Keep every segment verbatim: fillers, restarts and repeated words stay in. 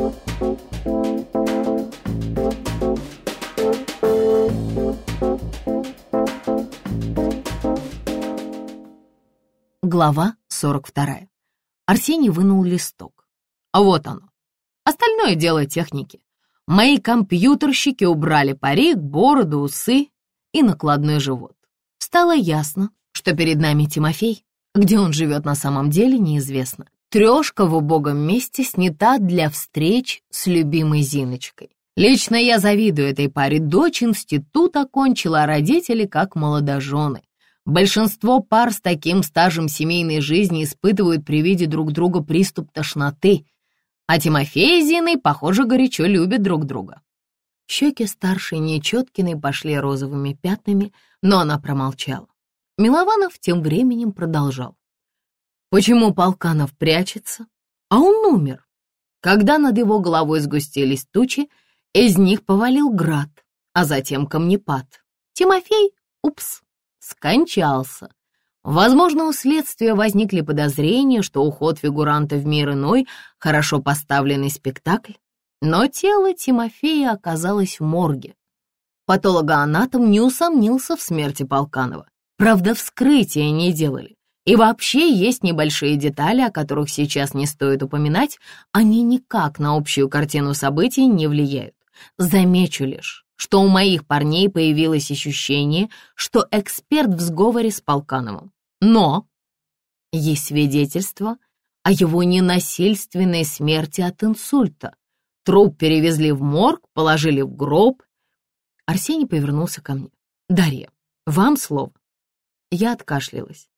Глава сорок вторая. Арсений вынул листок. А вот оно. Остальное дело техники. Мои компьютерщики убрали парик, бороду, усы и накладной живот. Стало ясно, что перед нами Тимофей. Где он живет на самом деле, неизвестно. Трешка в убогом месте снята для встреч с любимой Зиночкой. Лично я завидую этой паре. Дочь институт окончила, а родители как молодожены. Большинство пар с таким стажем семейной жизни испытывают при виде друг друга приступ тошноты, а Тимофей и Зиной, похоже, горячо любят друг друга. Щеки старшей Нечеткиной пошли розовыми пятнами, но она промолчала. Милованов тем временем продолжал. Почему Полканов прячется? А он умер. Когда над его головой сгустились тучи, из них повалил град, а затем камнепад. Тимофей, упс, скончался. Возможно, у следствия возникли подозрения, что уход фигуранта в мир иной — хорошо поставленный спектакль, но тело Тимофея оказалось в морге. Патологоанатом не усомнился в смерти Полканова. Правда, вскрытия не делали. И вообще есть небольшие детали, о которых сейчас не стоит упоминать, они никак на общую картину событий не влияют. Замечу лишь, что у моих парней появилось ощущение, что эксперт в сговоре с Полкановым. Но есть свидетельство о его ненасильственной смерти от инсульта. Труп перевезли в морг, положили в гроб. Арсений повернулся ко мне. «Дарья, вам слово». Я откашлялась.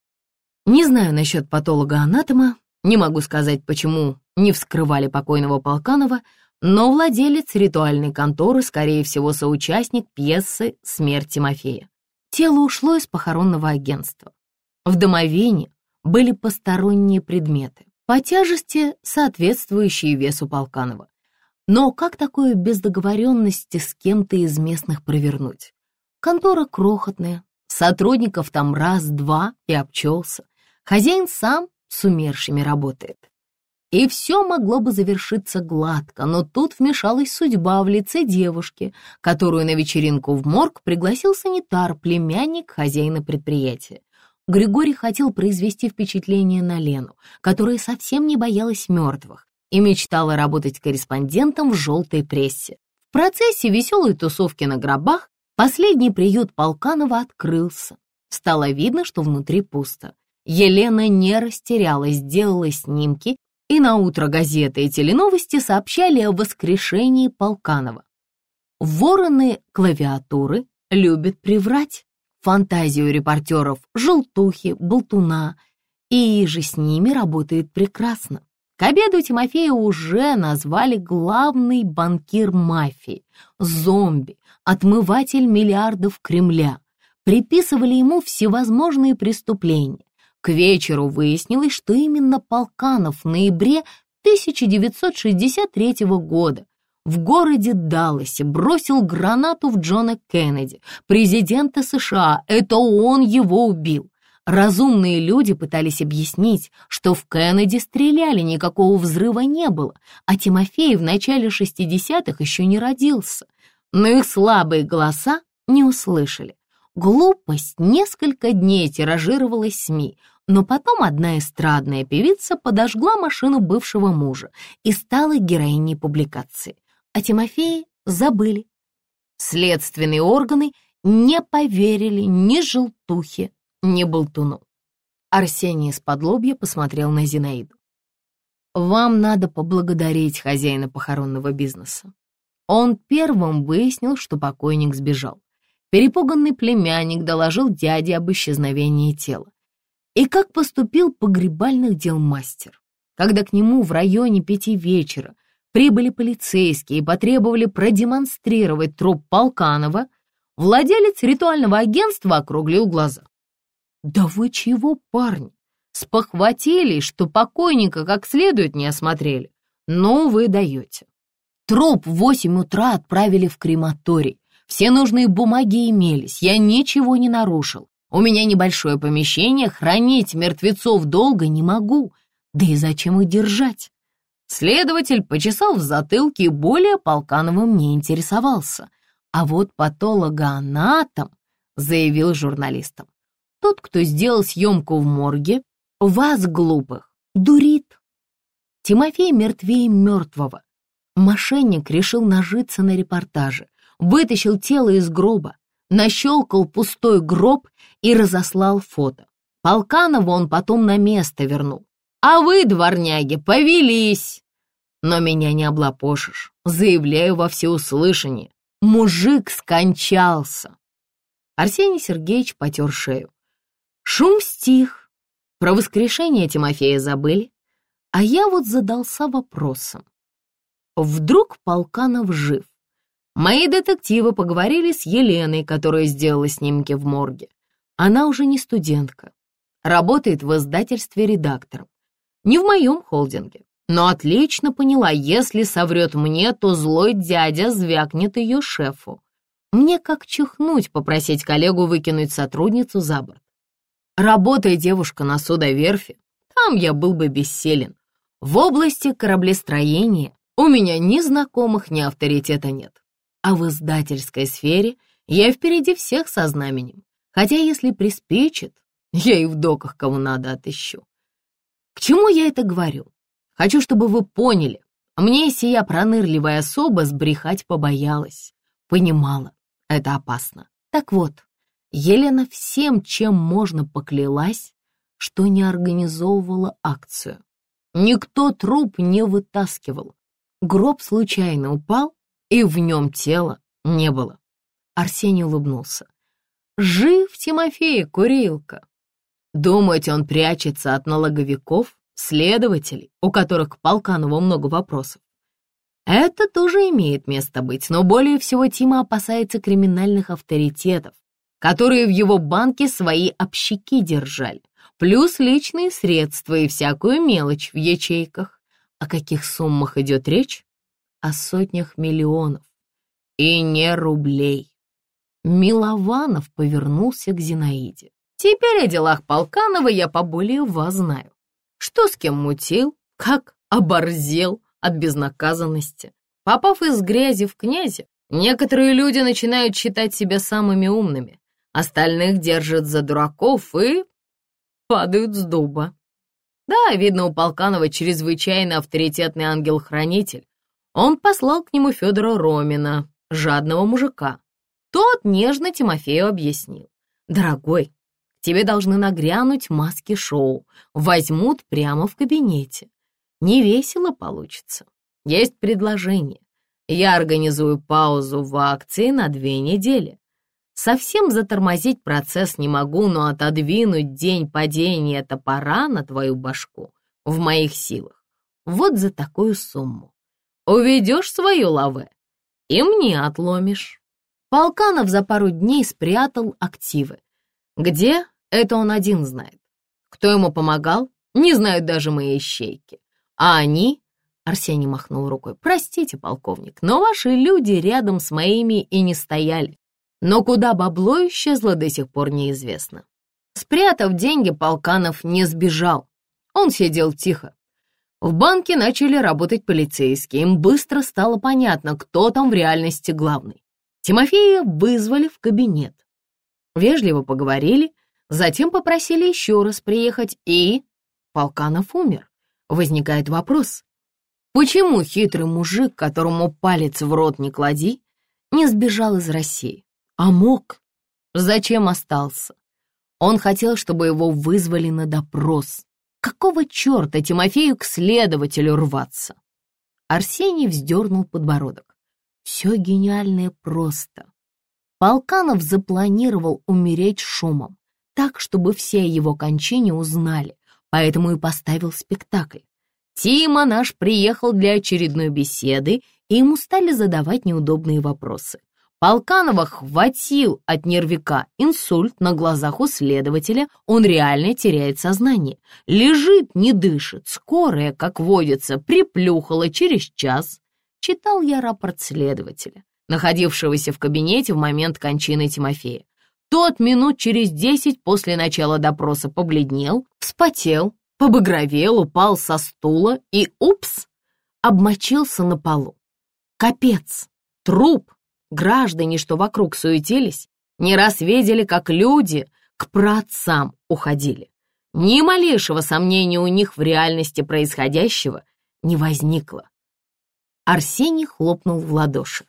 Не знаю насчет патолога-анатома, не могу сказать, почему не вскрывали покойного Полканова, но владелец ритуальной конторы, скорее всего, соучастник пьесы «Смерть Тимофея». Тело ушло из похоронного агентства. В домовине были посторонние предметы, по тяжести соответствующие весу Полканова. Но как такое без договоренности с кем-то из местных провернуть? Контора крохотная, сотрудников там раз-два и обчелся. Хозяин сам с умершими работает. И все могло бы завершиться гладко, но тут вмешалась судьба в лице девушки, которую на вечеринку в морг пригласил санитар, племянник хозяина предприятия. Григорий хотел произвести впечатление на Лену, которая совсем не боялась мертвых и мечтала работать корреспондентом в желтой прессе. В процессе веселой тусовки на гробах последний приют Полканова открылся. Стало видно, что внутри пусто. Елена не растерялась, сделала снимки, и наутро газеты и теленовости сообщали о воскрешении Полканова. Вороны клавиатуры любят приврать. Фантазию репортеров желтухи, болтуна, и же с ними работает прекрасно. К обеду Тимофея уже назвали главный банкир мафии, зомби, отмыватель миллиардов Кремля. Приписывали ему всевозможные преступления. К вечеру выяснилось, что именно Полканов в ноябре тысяча девятьсот шестьдесят третьего года в городе Далласе бросил гранату в Джона Кеннеди, президента США. Это он его убил. Разумные люди пытались объяснить, что в Кеннеди стреляли, никакого взрыва не было, а Тимофей в начале шестидесятых еще не родился. Но их слабые голоса не услышали. Глупость несколько дней тиражировалась в СМИ, но потом одна эстрадная певица подожгла машину бывшего мужа и стала героиней публикации. О Тимофее забыли. Следственные органы не поверили ни желтухе, ни болтуну. Арсений из-под лобья посмотрел на Зинаиду. «Вам надо поблагодарить хозяина похоронного бизнеса. Он первым выяснил, что покойник сбежал. Перепуганный племянник доложил дяде об исчезновении тела. И как поступил погребальных дел мастер, когда к нему в районе пяти вечера прибыли полицейские и потребовали продемонстрировать труп Полканова, владелец ритуального агентства округлил глаза. «Да вы чего, парни? Спохватились, что покойника как следует не осмотрели? Ну, вы даете. Труп в восемь утра отправили в крематорий. Все нужные бумаги имелись, я ничего не нарушил. У меня небольшое помещение, хранить мертвецов долго не могу. Да и зачем их держать? Следователь почесал в затылке и более Полкановым не интересовался. А вот патологоанатом заявил журналистам: тот, кто сделал съемку в морге, вас, глупых, дурит. Тимофей мертвее мертвого. Мошенник решил нажиться на репортаже, вытащил тело из гроба, нащелкал пустой гроб и разослал фото. Полканову он потом на место вернул. А вы, дворняги, повелись. Но меня не облапошишь, заявляю во всеуслышание. Мужик скончался. Арсений Сергеевич потер шею. Шум стих. Про воскрешение Тимофея забыли. А я вот задался вопросом. Вдруг Полканов жив? Мои детективы поговорили с Еленой, которая сделала снимки в морге. Она уже не студентка. Работает в издательстве редактором. Не в моем холдинге, но отлично поняла, если соврет мне, то злой дядя звякнет ее шефу. Мне как чихнуть попросить коллегу выкинуть сотрудницу за борт. Работая девушка на судоверфи, там я был бы бессилен. В области кораблестроения у меня ни знакомых, ни авторитета нет. А в издательской сфере я впереди всех со знаменем. Хотя если приспичит, я и в доках кого надо отыщу. К чему я это говорю? Хочу, чтобы вы поняли. Мне сия пронырливая особа сбрехать побоялась. Понимала, это опасно. Так вот, Елена всем, чем можно, поклялась, что не организовывала акцию. Никто труп не вытаскивал. Гроб случайно упал, и в нем тела не было. Арсений улыбнулся. Жив Тимофей, курилка. Думаете, он прячется от налоговиков, следователей, у которых к Полканову много вопросов? Это тоже имеет место быть, но более всего Тима опасается криминальных авторитетов, которые в его банке свои общаки держали, плюс личные средства и всякую мелочь в ячейках. О каких суммах идет речь? О сотнях миллионов. И не рублей. Милованов повернулся к Зинаиде. Теперь о делах Полканова я поболее вас знаю. Что с кем мутил, как оборзел от безнаказанности. Попав из грязи в князи, некоторые люди начинают считать себя самыми умными, остальных держат за дураков и падают с дуба. Да, видно, у Полканова чрезвычайно авторитетный ангел-хранитель. Он послал к нему Федора Ромина, жадного мужика. Тот нежно Тимофею объяснил. Дорогой, тебе должны нагрянуть маски-шоу, возьмут прямо в кабинете. Не весело получится. Есть предложение. Я организую паузу в акции на две недели. Совсем затормозить процесс не могу, но отодвинуть день падения топора на твою башку в моих силах. Вот за такую сумму. Уведешь свою лаве и мне отломишь. Полканов за пару дней спрятал активы. Где? Это он один знает. Кто ему помогал? Не знают даже мои ищейки. А они... Арсений махнул рукой. Простите, полковник, но ваши люди рядом с моими и не стояли. Но куда бабло исчезло, до сих пор неизвестно. Спрятав деньги, Полканов не сбежал. Он сидел тихо. В банке начали работать полицейские. Им быстро стало понятно, кто там в реальности главный. Тимофея вызвали в кабинет. Вежливо поговорили, затем попросили еще раз приехать, и... Полканов умер. Возникает вопрос. Почему хитрый мужик, которому палец в рот не клади, не сбежал из России? А мог? Зачем остался? Он хотел, чтобы его вызвали на допрос. Какого черта Тимофею к следователю рваться? Арсений вздернул подбородок. Все гениальное просто. Полканов запланировал умереть шумом, так, чтобы все о его кончине узнали, поэтому и поставил спектакль. Тима наш приехал для очередной беседы, и ему стали задавать неудобные вопросы. Полканова хватил от нервика инсульт на глазах у следователя, он реально теряет сознание. Лежит, не дышит, скорая, как водится, приплюхала через час. Читал я рапорт следователя, находившегося в кабинете в момент кончины Тимофея. Тот минут через десять после начала допроса побледнел, вспотел, побагровел, упал со стула и, упс, обмочился на полу. Капец! Труп! Граждане, что вокруг суетились, не раз видели, как люди к праотцам уходили. Ни малейшего сомнения у них в реальности происходящего не возникло. Арсений хлопнул в ладоши.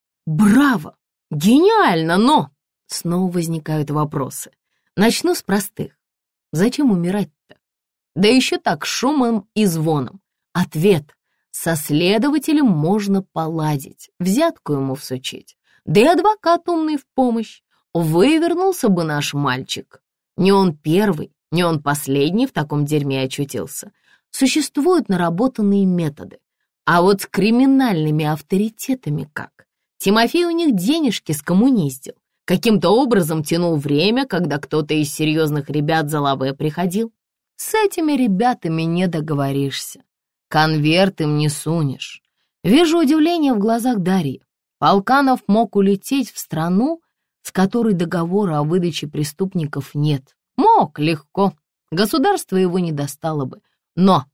«Браво! Гениально, но...» Снова возникают вопросы. Начну с простых. Зачем умирать-то? Да еще так шумом и звоном. Ответ. Со следователем можно поладить, взятку ему всучить. Да и адвокат умный в помощь. Вывернулся бы наш мальчик. Не он первый, не он последний в таком дерьме очутился. Существуют наработанные методы. А вот с криминальными авторитетами как? Тимофей у них денежки скоммуниздил. Каким-то образом тянул время, когда кто-то из серьезных ребят за лаве приходил. С этими ребятами не договоришься. Конверт им не сунешь. Вижу удивление в глазах Дарьи. Полканов мог улететь в страну, с которой договора о выдаче преступников нет. Мог, легко. Государство его не достало бы. Но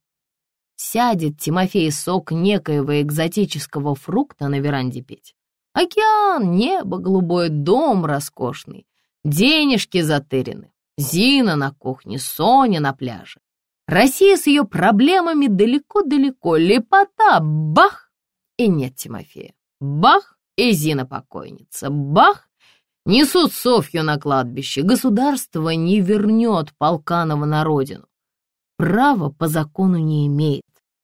сядет Тимофей сок некоего экзотического фрукта на веранде пить. Океан, небо голубое, дом роскошный, денежки затырены, Зина на кухне, Соня на пляже. Россия с ее проблемами далеко-далеко, лепота, бах, и нет Тимофея. Бах, и Зина покойница, бах, несут Софью на кладбище. Государство не вернет Полканова на родину. Права по закону не имеет.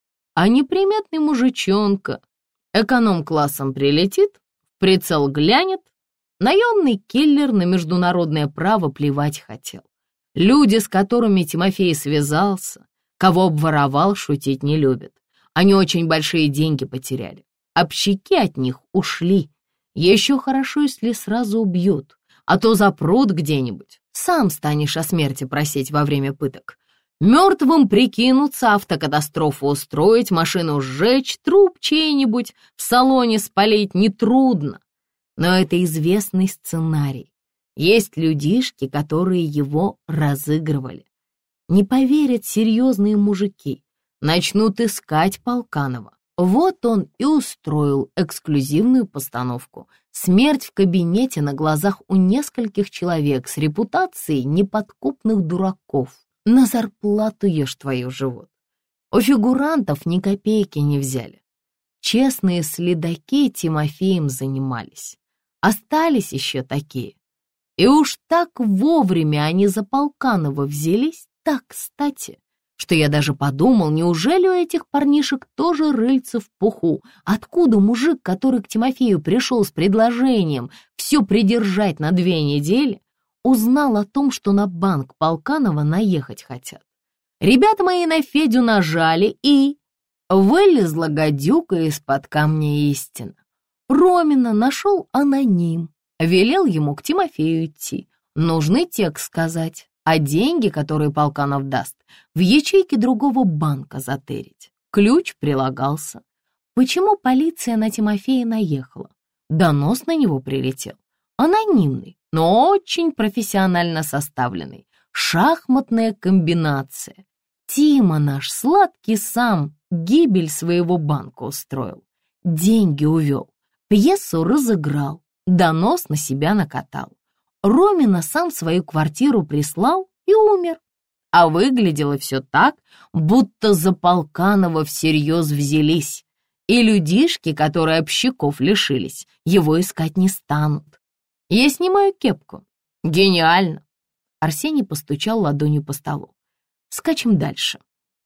А неприметный мужичонка эконом-классом прилетит, прицел глянет, наемный киллер на международное право плевать хотел. Люди, с которыми Тимофей связался, кого обворовал, шутить не любят. Они очень большие деньги потеряли. Общики от них ушли. Еще хорошо, если сразу убьют, а то запрут где-нибудь. Сам станешь о смерти просить во время пыток. Мертвым прикинуться, автокатастрофу устроить, машину сжечь, труп чей-нибудь в салоне спалить нетрудно. Но это известный сценарий. Есть людишки, которые его разыгрывали. Не поверят серьезные мужики. Начнут искать Полканова. Вот он и устроил эксклюзивную постановку. Смерть в кабинете на глазах у нескольких человек с репутацией неподкупных дураков. На зарплату ешь твою живот. У фигурантов ни копейки не взяли. Честные следаки Тимофеем занимались. Остались еще такие. И уж так вовремя они за Полканова взялись, так кстати, что я даже подумал, неужели у этих парнишек тоже рыльца в пуху? Откуда мужик, который к Тимофею пришел с предложением все придержать на две недели, узнал о том, что на банк Полканова наехать хотят? Ребята мои на Федю нажали, и вылезла гадюка из-под камня истина. Ромина нашел аноним, велел ему к Тимофею идти, нужный текст сказать, а деньги, которые Полканов даст, в ячейке другого банка затырить. Ключ прилагался. Почему полиция на Тимофея наехала? Донос на него прилетел. Анонимный, но очень профессионально составленный. Шахматная комбинация. Тима наш сладкий сам гибель своего банка устроил. Деньги увел, пьесу разыграл, донос на себя накатал. Ромина сам свою квартиру прислал и умер. А выглядело все так, будто за Полканова всерьез взялись. И людишки, которые общаков лишились, его искать не станут. Я снимаю кепку. Гениально. Арсений постучал ладонью по столу. Скачем дальше.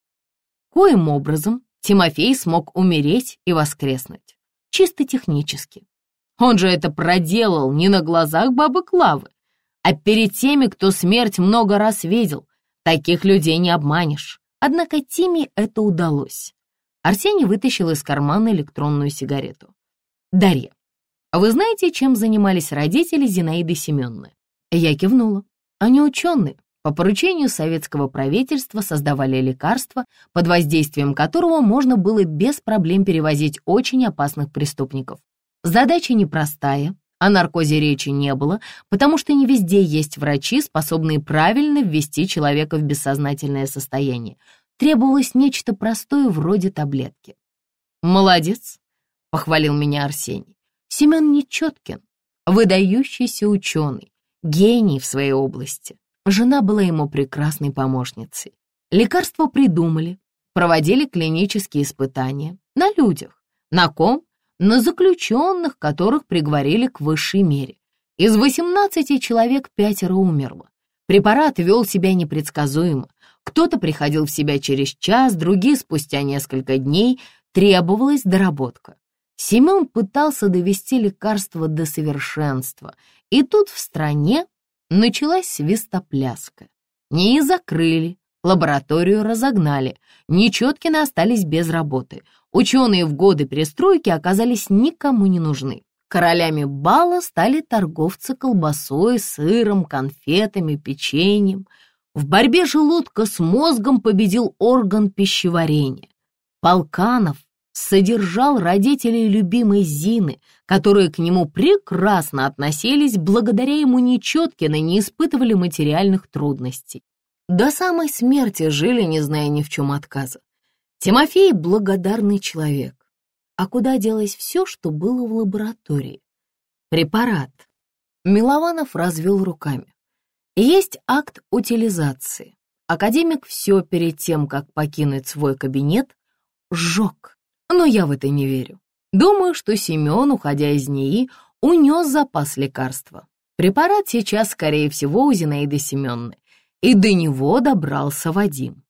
Коим образом Тимофей смог умереть и воскреснуть? Чисто технически. Он же это проделал не на глазах бабы Клавы, а перед теми, кто смерть много раз видел. Таких людей не обманешь. Однако Тиме это удалось. Арсений вытащил из кармана электронную сигарету. «Дарья, вы знаете, чем занимались родители Зинаиды Семеновны?» Я кивнула. Они ученые. По поручению советского правительства создавали лекарство, под воздействием которого можно было без проблем перевозить очень опасных преступников. Задача непростая, о наркозе речи не было, потому что не везде есть врачи, способные правильно ввести человека в бессознательное состояние. Требовалось нечто простое вроде таблетки. Молодец, похвалил меня Арсений. Семен Нечеткин, выдающийся ученый, гений в своей области. Жена была ему прекрасной помощницей. Лекарства придумали, проводили клинические испытания на людях. На ком? На заключенных, которых приговорили к высшей мере. Из восемнадцати человек пятеро умерло. Препарат вел себя непредсказуемо. Кто-то приходил в себя через час, другие спустя несколько дней. Требовалась доработка. Семен пытался довести лекарство до совершенства. И тут в стране началась свистопляска. НИИ закрыли, лабораторию разогнали, Нечеткины остались без работы. Ученые в годы перестройки оказались никому не нужны. Королями бала стали торговцы колбасой, сыром, конфетами, печеньем. В борьбе желудка с мозгом победил орган пищеварения. Полканов содержал родителей любимой Зины, которые к нему прекрасно относились, благодаря ему Нечеткины не испытывали материальных трудностей. До самой смерти жили, не зная ни в чем отказа. Тимофей — благодарный человек. А куда делось все, что было в лаборатории? Препарат. Милованов развел руками. Есть акт утилизации. Академик все перед тем, как покинуть свой кабинет, сжег. Но я в это не верю. Думаю, что Семен, уходя из НИИ, унес запас лекарства. Препарат сейчас, скорее всего, у Зинаиды Семеновны. И до него добрался Вадим.